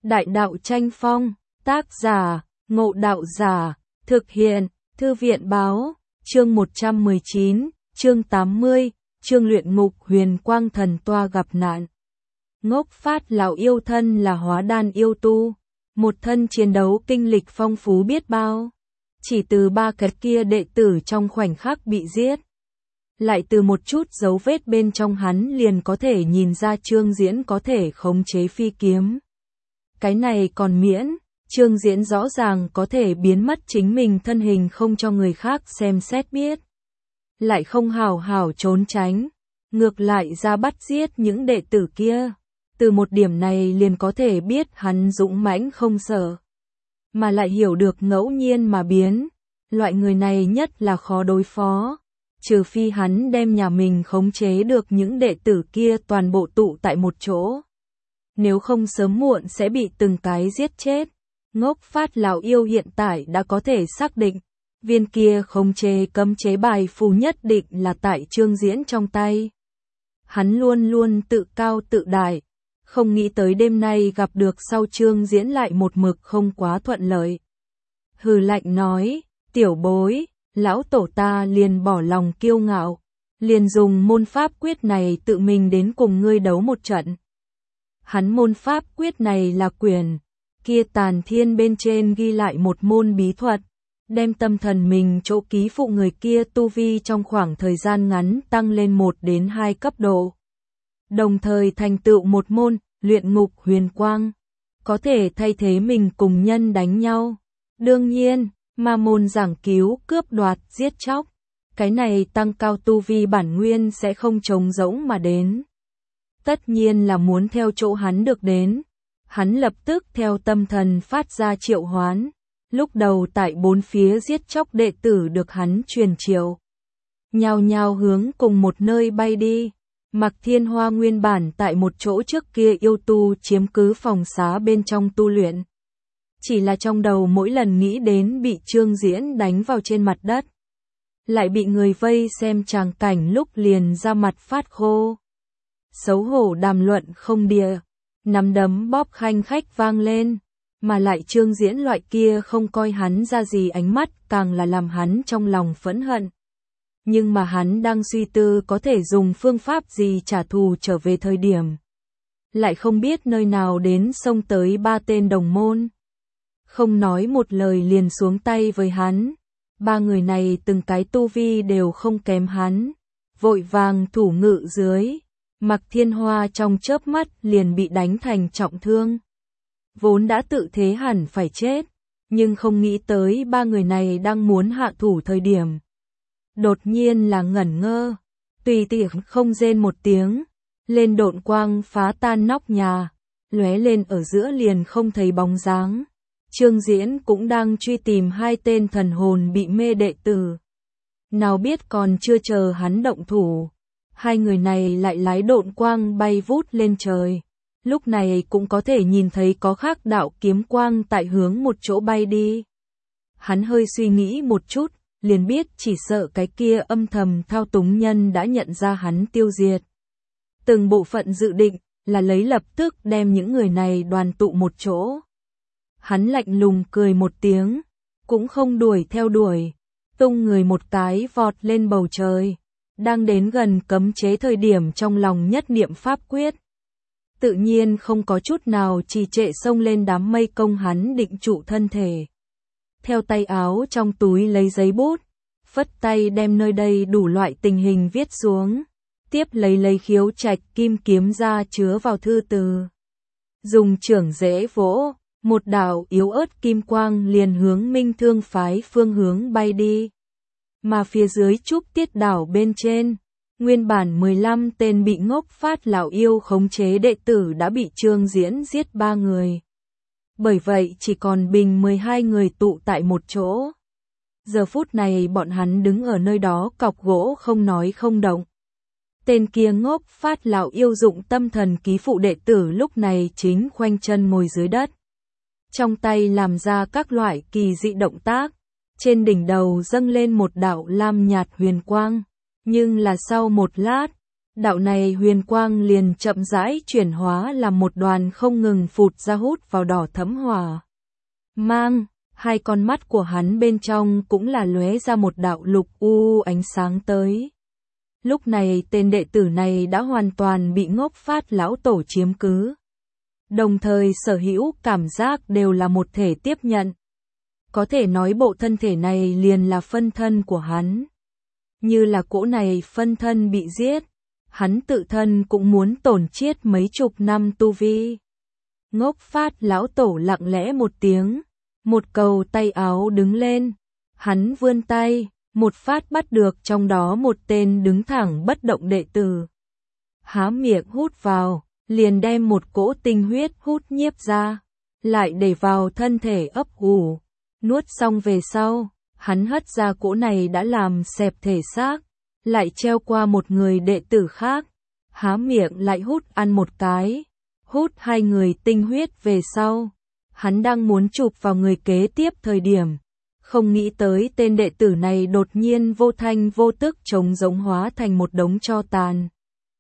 Đại đạo tranh phong, tác giả, Ngộ Đạo Giả, thực hiện, Thư viện báo, chương 119, chương 80, chương luyện ngục huyền quang thần toa gặp nạn. Ngốc Phát lão yêu thân là hóa đan yêu tu, một thân chiến đấu kinh lịch phong phú biết bao. Chỉ từ ba cái kia đệ tử trong khoảnh khắc bị giết. Lại từ một chút dấu vết bên trong hắn liền có thể nhìn ra Trương Diễn có thể khống chế phi kiếm. Cái này còn miễn, Trương Diễn rõ ràng có thể biến mất chính mình thân hình không cho người khác xem xét biết. Lại không hào hào trốn tránh, ngược lại ra bắt giết những đệ tử kia. Từ một điểm này liền có thể biết hắn dũng mãnh không sợ. Mà lại hiểu được ngẫu nhiên mà biến, loại người này nhất là khó đối phó. Trừ phi hắn đem nhà mình khống chế được những đệ tử kia toàn bộ tụ tại một chỗ. Nếu không sớm muộn sẽ bị từng cái giết chết. Ngốc Phát lão yêu hiện tại đã có thể xác định, viên kia khống chế cấm chế bài phù nhất định là tại Trương Diễn trong tay. Hắn luôn luôn tự cao tự đại, không nghĩ tới đêm nay gặp được sau Trương Diễn lại một mực không quá thuận lợi. Hừ lạnh nói, tiểu bối, lão tổ ta liền bỏ lòng kiêu ngạo, liền dùng môn pháp quyết này tự mình đến cùng ngươi đấu một trận. Hắn môn pháp quyết này là quyền, kia tàn thiên bên trên ghi lại một môn bí thuật, đem tâm thần mình chỗ ký phụ người kia tu vi trong khoảng thời gian ngắn tăng lên 1 đến 2 cấp độ. Đồng thời thành tựu một môn, luyện ngục huyền quang, có thể thay thế mình cùng nhân đánh nhau. Đương nhiên, ma môn giảng cứu cướp đoạt giết chóc, cái này tăng cao tu vi bản nguyên sẽ không trống rỗng mà đến. Tất nhiên là muốn theo chỗ hắn được đến. Hắn lập tức theo tâm thần phát ra triệu hoán. Lúc đầu tại bốn phía giết chóc đệ tử được hắn truyền triệu. Nhao nhao hướng cùng một nơi bay đi. Mạc Thiên Hoa nguyên bản tại một chỗ trước kia yêu tu chiếm cứ phòng xá bên trong tu luyện. Chỉ là trong đầu mỗi lần nghĩ đến bị Trương Diễn đánh vào trên mặt đất. Lại bị người vây xem tràng cảnh lúc liền ra mặt phát khô. Xấu hổ đàm luận không địa, nắm đấm bóp khanh khách vang lên, mà lại Trương Diễn loại kia không coi hắn ra gì ánh mắt càng là làm hắn trong lòng phẫn hận. Nhưng mà hắn đang suy tư có thể dùng phương pháp gì trả thù trở về thời điểm. Lại không biết nơi nào đến xông tới 3 tên đồng môn. Không nói một lời liền xuống tay với hắn. 3 người này từng cái tu vi đều không kém hắn. Vội vàng thủ ngự dưới. Mạc Thiên Hoa trong chớp mắt liền bị đánh thành trọng thương. Vốn đã tự thế hẳn phải chết, nhưng không nghĩ tới 3 người này đang muốn hạ thủ thời điểm. Đột nhiên là ngẩn ngơ, tùy tiện không rên một tiếng, lên độn quang phá tan nóc nhà, lóe lên ở giữa liền không thấy bóng dáng. Trương Diễn cũng đang truy tìm 2 tên thần hồn bị mê đệ tử. Nào biết còn chưa chờ hắn động thủ. 2 người này lại lái độn quang bay vút lên trời. Lúc này cũng có thể nhìn thấy có khác đạo kiếm quang tại hướng một chỗ bay đi. Hắn hơi suy nghĩ một chút, liền biết chỉ sợ cái kia âm thầm thao túng nhân đã nhận ra hắn tiêu diệt. Từng bộ phận dự định là lấy lập tức đem những người này đoàn tụ một chỗ. Hắn lạnh lùng cười một tiếng, cũng không đuổi theo đuổi, tung người một cái vọt lên bầu trời. Đang đến gần cấm chế thời điểm trong lòng nhất niệm pháp quyết. Tự nhiên không có chút nào trì trệ xông lên đám mây công hắn định trụ thân thể. Theo tay áo trong túi lấy giấy bút, phất tay đem nơi đây đủ loại tình hình viết xuống. Tiếp lấy khiếu trạch kim kiếm ra chứa vào thư từ. Dùng trưởng dễ vỗ, một đạo yếu ớt kim quang liền hướng Minh Thương phái phương hướng bay đi. Mà phía dưới Trúc Tiết đảo bên trên, nguyên bản 15 tên bị Ngốc Phát lão yêu khống chế đệ tử đã bị Trương Diễn giết 3 người. Bởi vậy chỉ còn bình 12 người tụ tại một chỗ. Giờ phút này bọn hắn đứng ở nơi đó cọc gỗ không nói không động. Tên kia Ngốc Phát lão yêu dụng tâm thần ký phụ đệ tử lúc này chính khoanh chân ngồi dưới đất. Trong tay làm ra các loại kỳ dị động tác. Trên đỉnh đầu dâng lên một đạo lam nhạt huyền quang, nhưng là sau một lát, đạo này huyền quang liền chậm rãi chuyển hóa làm một đoàn không ngừng phụt ra hút vào đỏ thẫm hỏa mang, hai con mắt của hắn bên trong cũng là lóe ra một đạo lục u ánh sáng tới. Lúc này tên đệ tử này đã hoàn toàn bị Ngốc Phát lão tổ chiếm cứ. Đồng thời sở hữu cảm giác đều là một thể tiếp nhận. Có thể nói bộ thân thể này liền là phân thân của hắn. Như là cỗ này phân thân bị giết, hắn tự thân cũng muốn tổn chiết mấy chục năm tu vi. Ngốc Phát lão tổ lặng lẽ một tiếng, một cầu tay áo đứng lên, hắn vươn tay, một phát bắt được trong đó một tên đứng thẳng bất động đệ tử. Há miệng hút vào, liền đem một cỗ tinh huyết hút nhiếp ra, lại để vào thân thể ấp ủ. Nuốt xong về sau, hắn hất ra cỗ này đã làm xẹp thể xác, lại treo qua một người đệ tử khác, há miệng lại hút ăn một cái, hút hai người tinh huyết về sau. Hắn đang muốn chụp vào người kế tiếp thời điểm, không nghĩ tới tên đệ tử này đột nhiên vô thanh vô tức trống rỗng hóa thành một đống tro tàn.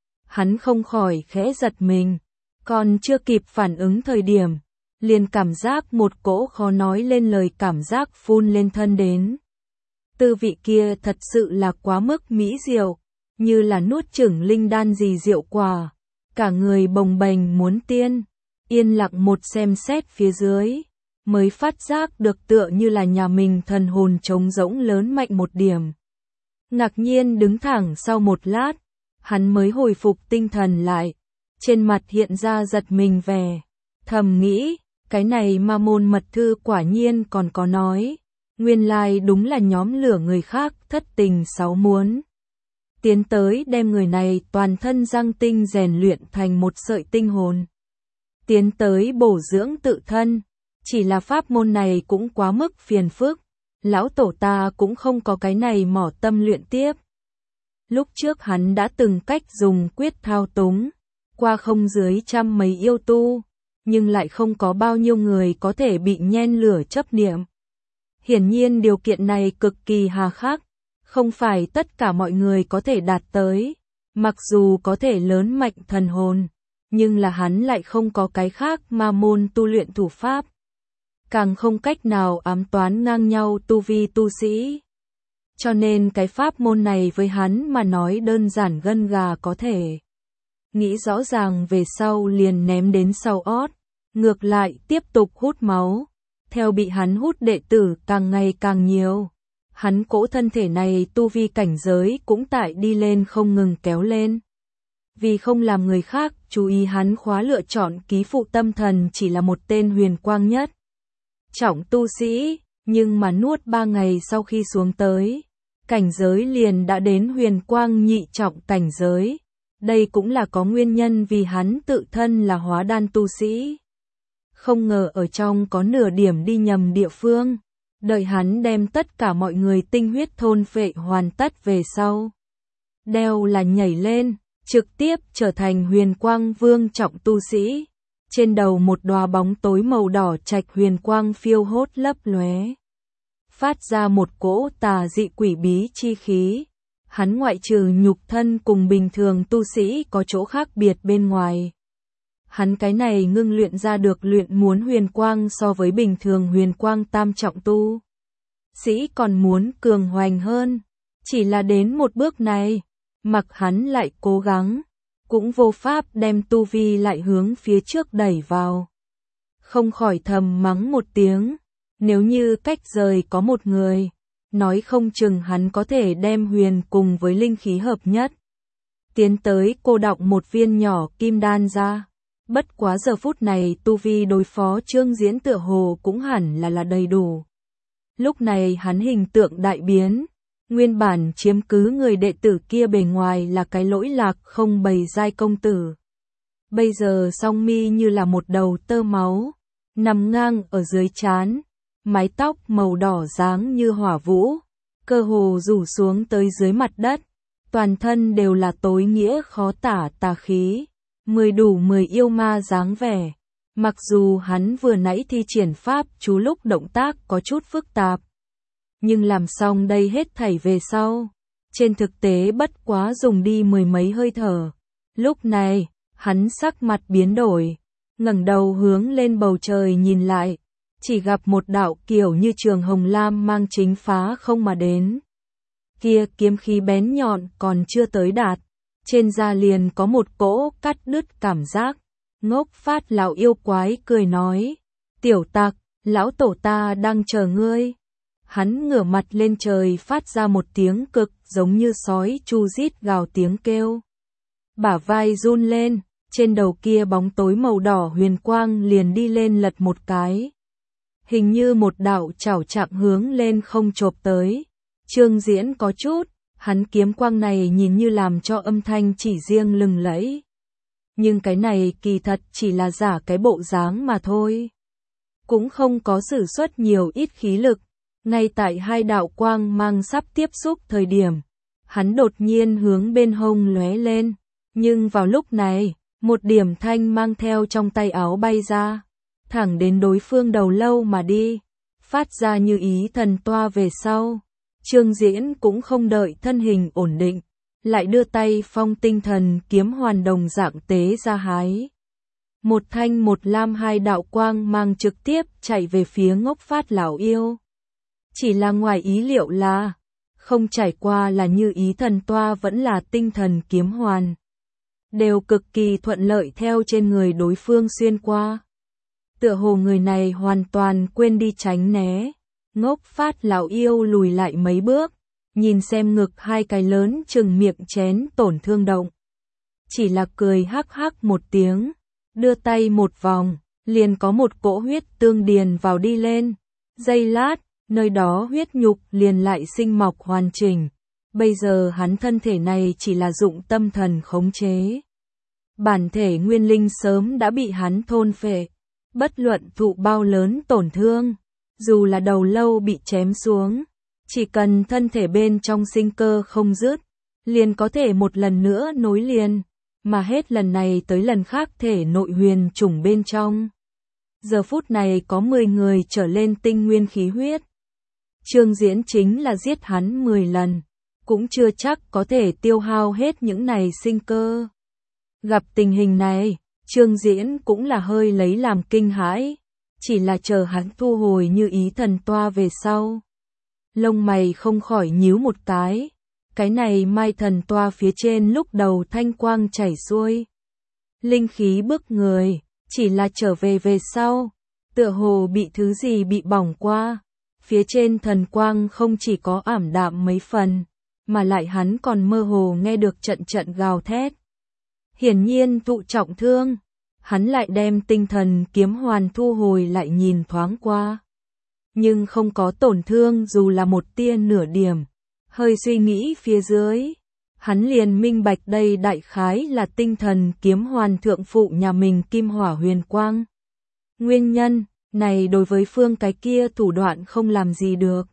Hắn không khỏi khẽ giật mình, còn chưa kịp phản ứng thời điểm, liền cảm giác một cỗ khó nói lên lời cảm giác phun lên thân đến. Tư vị kia thật sự là quá mức mỹ diệu, như là nuốt chửng linh đan gì diệu quả, cả người bồng bềnh muốn tiên. Yên lặng một xem xét phía dưới, mới phát giác được tựa như là nhà mình thần hồn trống rỗng lớn mạnh một điểm. Ngạc nhiên đứng thẳng sau một lát, hắn mới hồi phục tinh thần lại, trên mặt hiện ra giật mình vẻ, thầm nghĩ, cái này ma môn mật thư quả nhiên còn có nói, nguyên lai đúng là nhóm lửa người khác thất tình sáu muốn. Tiến tới đem người này toàn thân răng tinh rèn luyện thành một sợi tinh hồn. Tiến tới bổ dưỡng tự thân, chỉ là pháp môn này cũng quá mức phiền phức, lão tổ ta cũng không có cái này mỏ tâm luyện tiếp. Lúc trước hắn đã từng cách dùng quyết thao túng, qua không dưới trăm mấy yêu tu, nhưng lại không có bao nhiêu người có thể bị nhen lửa chấp niệm. Hiển nhiên điều kiện này cực kỳ hà khắc, không phải tất cả mọi người có thể đạt tới, mặc dù có thể lớn mạnh thần hồn. Nhưng là hắn lại không có cái khác ma môn tu luyện thủ pháp. Càng không cách nào ám toán ngang nhau tu vi tu sĩ. Cho nên cái pháp môn này với hắn mà nói đơn giản gân gà có thể. Nghĩ rõ ràng về sau liền ném đến sau ót. Ngược lại tiếp tục hút máu. Theo bị hắn hút đệ tử càng ngày càng nhiều. Hắn cỗ thân thể này tu vi cảnh giới cũng tại đi lên không ngừng kéo lên. Vì không làm người khác chú ý hắn khóa lựa chọn ký phụ tâm thần chỉ là một tên huyền quang nhất trọng tu sĩ, nhưng mà nuốt 3 ngày sau khi xuống tới, cảnh giới liền đã đến huyền quang nhị trọng cảnh giới. Đây cũng là có nguyên nhân vì hắn tự thân là hóa đan tu sĩ. Không ngờ ở trong có nửa điểm đi nhầm địa phương, đợi hắn đem tất cả mọi người tinh huyết thôn phệ hoàn tất về sau. Đeo là nhảy lên, trực tiếp trở thành huyền quang vương trọng tu sĩ. Trên đầu một đóa bóng tối màu đỏ trạch huyền quang phiêu hốt lấp lóe, phát ra một cỗ tà dị quỷ bí chi khí. Hắn ngoại trừ nhục thân cùng bình thường tu sĩ có chỗ khác biệt bên ngoài. Hắn cái này ngưng luyện ra được luyện muốn huyền quang so với bình thường huyền quang tam trọng tu sĩ còn muốn cường hoành hơn. Chỉ là đến một bước này, mặc hắn lại cố gắng, cũng vô pháp đem tu vi lại hướng phía trước đẩy vào. Không khỏi thầm mắng một tiếng, nếu như cách rời có một người, nói không chừng hắn có thể đem huyền cùng với linh khí hợp nhất. Tiến tới cô đọng một viên nhỏ kim đan ra. Bất quá giờ phút này tu vi đối phó Trương Diễn tựa hồ cũng hẳn là đầy đủ. Lúc này hắn hình tượng đại biến. Nguyên bản chiếm cứ người đệ tử kia bề ngoài là cái lỗi lạc không bày giai công tử. Bây giờ song mi như là một đầu tơ máu, nằm ngang ở dưới trán, mái tóc màu đỏ dáng như hỏa vũ, cơ hồ rủ xuống tới dưới mặt đất, toàn thân đều là tối nghĩa khó tả tà khí, 10 đủ 10 yêu ma dáng vẻ. Mặc dù hắn vừa nãy thi triển pháp chú lúc động tác có chút phức tạp, nhưng làm xong đây hết thảy về sau, trên thực tế bất quá dùng đi mười mấy hơi thở. Lúc này, hắn sắc mặt biến đổi, ngẩng đầu hướng lên bầu trời nhìn lại, chỉ gặp một đạo kiểu như trường hồng lam mang chính phá không mà đến. Kia kiếm khí bén nhọn còn chưa tới đạt, trên da liền có một cỗ cắt đứt cảm giác. Ngốc Phát lão yêu quái cười nói, tiểu tặc, lão tổ ta đang chờ ngươi. Hắn ngửa mặt lên trời phát ra một tiếng cực giống như sói chu rít gào tiếng kêu. Bả vai run lên, trên đầu kia bóng tối màu đỏ huyền quang liền đi lên lật một cái. Hình như một đạo chảo chạm hướng lên không chộp tới. Trương Diễn có chút, hắn kiếm quang này nhìn như làm cho âm thanh chỉ riêng lừng lẫy. Nhưng cái này kỳ thật chỉ là giả cái bộ dáng mà thôi. Cũng không có sử xuất nhiều ít khí lực. Ngay tại hai đạo quang mang sắp tiếp xúc thời điểm, hắn đột nhiên hướng bên hông lóe lên. Nhưng vào lúc này, một điểm thanh mang theo trong tay áo bay ra, thẳng đến đối phương đầu lâu mà đi, phát ra như ý thần toa về sau. Trương Diễn cũng không đợi thân hình ổn định, lại đưa tay phong tinh thần kiếm hoàn đồng dạng tế ra hái. Một thanh một lam hai đạo quang mang trực tiếp chạy về phía Ngốc Phát lão yêu. Chỉ là ngoài ý liệu là, không trải qua là như ý thần toa vẫn là tinh thần kiếm hoàn. Đều cực kỳ thuận lợi theo trên người đối phương xuyên qua. Tựa hồ người này hoàn toàn quên đi tránh né. Ngốc Phát lão yêu lùi lại mấy bước, nhìn xem ngực hai cái lớn chừng miệng chén tổn thương động. Chỉ là cười hắc hắc một tiếng, đưa tay một vòng, liền có một cỗ huyết tương điền vào đi lên. Giây lát, nơi đó huyết nhục liền lại sinh mọc hoàn chỉnh. Bây giờ hắn thân thể này chỉ là dụng tâm thần khống chế. Bản thể nguyên linh sớm đã bị hắn thôn phệ, bất luận thụ bao lớn tổn thương, dù là đầu lâu bị chém xuống, chỉ cần thân thể bên trong sinh cơ không dứt, liền có thể một lần nữa nối liền, mà hết lần này tới lần khác thể nội huyền chủng bên trong. Giờ phút này có 10 người trở lên tinh nguyên khí huyết. Trương Diễn chính là giết hắn 10 lần, cũng chưa chắc có thể tiêu hao hết những này sinh cơ. Gặp tình hình này, Trương Diễn cũng là hơi lấy làm kinh hãi, chỉ là chờ hắn thu hồi như ý thần toa về sau. Lông mày không khỏi nhíu một cái này mai thần toa phía trên lúc đầu thanh quang chảy xuôi. Linh khí bức người, chỉ là trở về sau, tựa hồ bị thứ gì bị bỏng qua. Phía trên thần quang không chỉ có ảm đạm mấy phần, mà lại hắn còn mơ hồ nghe được trận trận gào thét. Hiển nhiên thụ trọng thương, hắn lại đem tinh thần kiếm hoàn thu hồi lại nhìn thoáng qua. Nhưng không có tổn thương dù là một tia nửa điểm. Hơi suy nghĩ phía dưới, hắn liền minh bạch đây đại khái là tinh thần kiếm hoàn thượng phụ nhà mình Kim Hỏa Huyền Quang. Nguyên nhân này đối với phương cái kia thủ đoạn không làm gì được.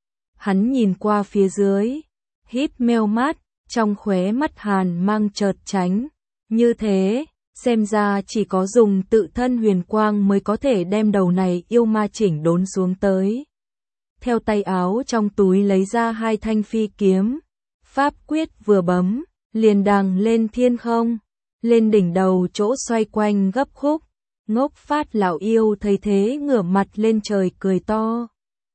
Hắn nhìn qua phía dưới, híp meo mắt, trong khóe mắt hàn mang chợt tránh. Như thế, xem ra chỉ có dùng tự thân huyền quang mới có thể đem đầu này yêu ma chỉnh đốn xuống tới. Theo tay áo trong túi lấy ra 2 thanh phi kiếm, pháp quyết vừa bấm, liền đằng lên thiên không, lên đỉnh đầu chỗ xoay quanh gấp khúc. Ngốc Phát lão yêu thấy thế ngửa mặt lên trời cười to.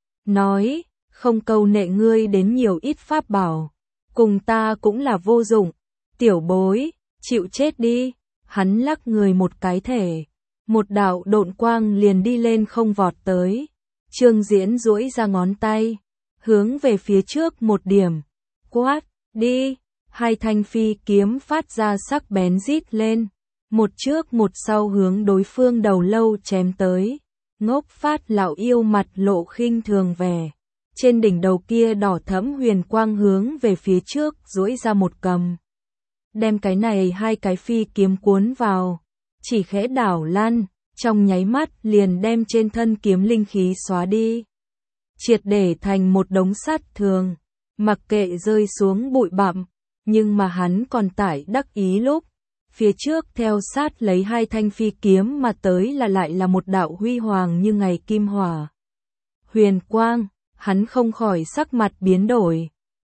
Nói, không câu nệ ngươi đến nhiều ít pháp bảo, cùng ta cũng là vô dụng, tiểu bối, chịu chết đi. Hắn lắc người một cái thể, một đạo độn quang liền đi lên không vọt tới. Trương Diễn duỗi ra ngón tay, hướng về phía trước một điểm, quát, đi. 2 thanh phi kiếm phát ra sắc bén rít lên, một trước một sau hướng đối phương đầu lâu chém tới. Ngốc Phát lão yêu mặt lộ khinh thường vẻ, trên đỉnh đầu kia đỏ thẫm huyền quang hướng về phía trước duỗi ra một cầm, đem cái này 2 cái phi kiếm cuốn vào, chỉ khẽ đảo lăn, trong nháy mắt liền đem trên thân kiếm linh khí xóa đi, triệt để thành một đống sắt thường, mặc kệ rơi xuống bụi bặm. Nhưng mà hắn còn tải đắc ý lúc, phía trước theo sát lấy 2 thanh phi kiếm mà tới là lại là một đạo huy hoàng như ngày kim hỏa. Huyền quang, hắn không khỏi sắc mặt biến đổi,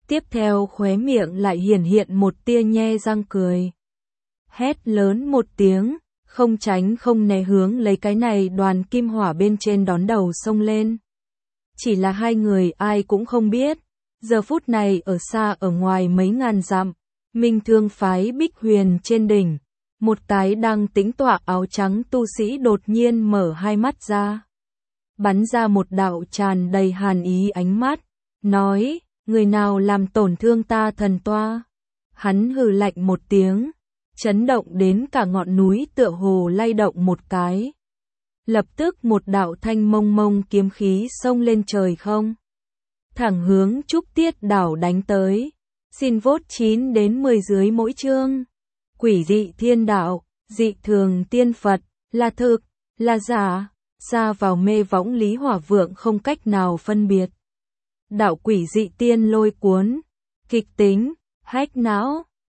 Tiếp theo khóe miệng lại hiển hiện một tia nhe răng cười. Hét lớn một tiếng, không tránh không né hướng lấy cái này đoàn kim hỏa bên trên đón đầu xông lên. Chỉ là hai người ai cũng không biết, giờ phút này ở xa ở ngoài mấy ngàn dặm, Minh Thương phái Bích Huyền trên đỉnh, một cái đang tĩnh tọa áo trắng tu sĩ đột nhiên mở hai mắt ra. Bắn ra một đạo tràn đầy hàn ý ánh mắt, nói, người nào làm tổn thương ta thần toa. Hắn hừ lạnh một tiếng, chấn động đến cả ngọn núi tựa hồ lay động một cái. Lập tức một đạo thanh mông mông kiếm khí xông lên trời không. Thẳng hướng Trúc Tiết đảo đánh tới. Xin vote 9 đến 10 dưới mỗi chương. Quỷ dị thiên đạo, dị thường tiên Phật, là thực, là giả, xa vào mê võng Lý Hỏa Vượng không cách nào phân biệt. Đạo quỷ dị tiên lôi cuốn, kịch tính, hách não.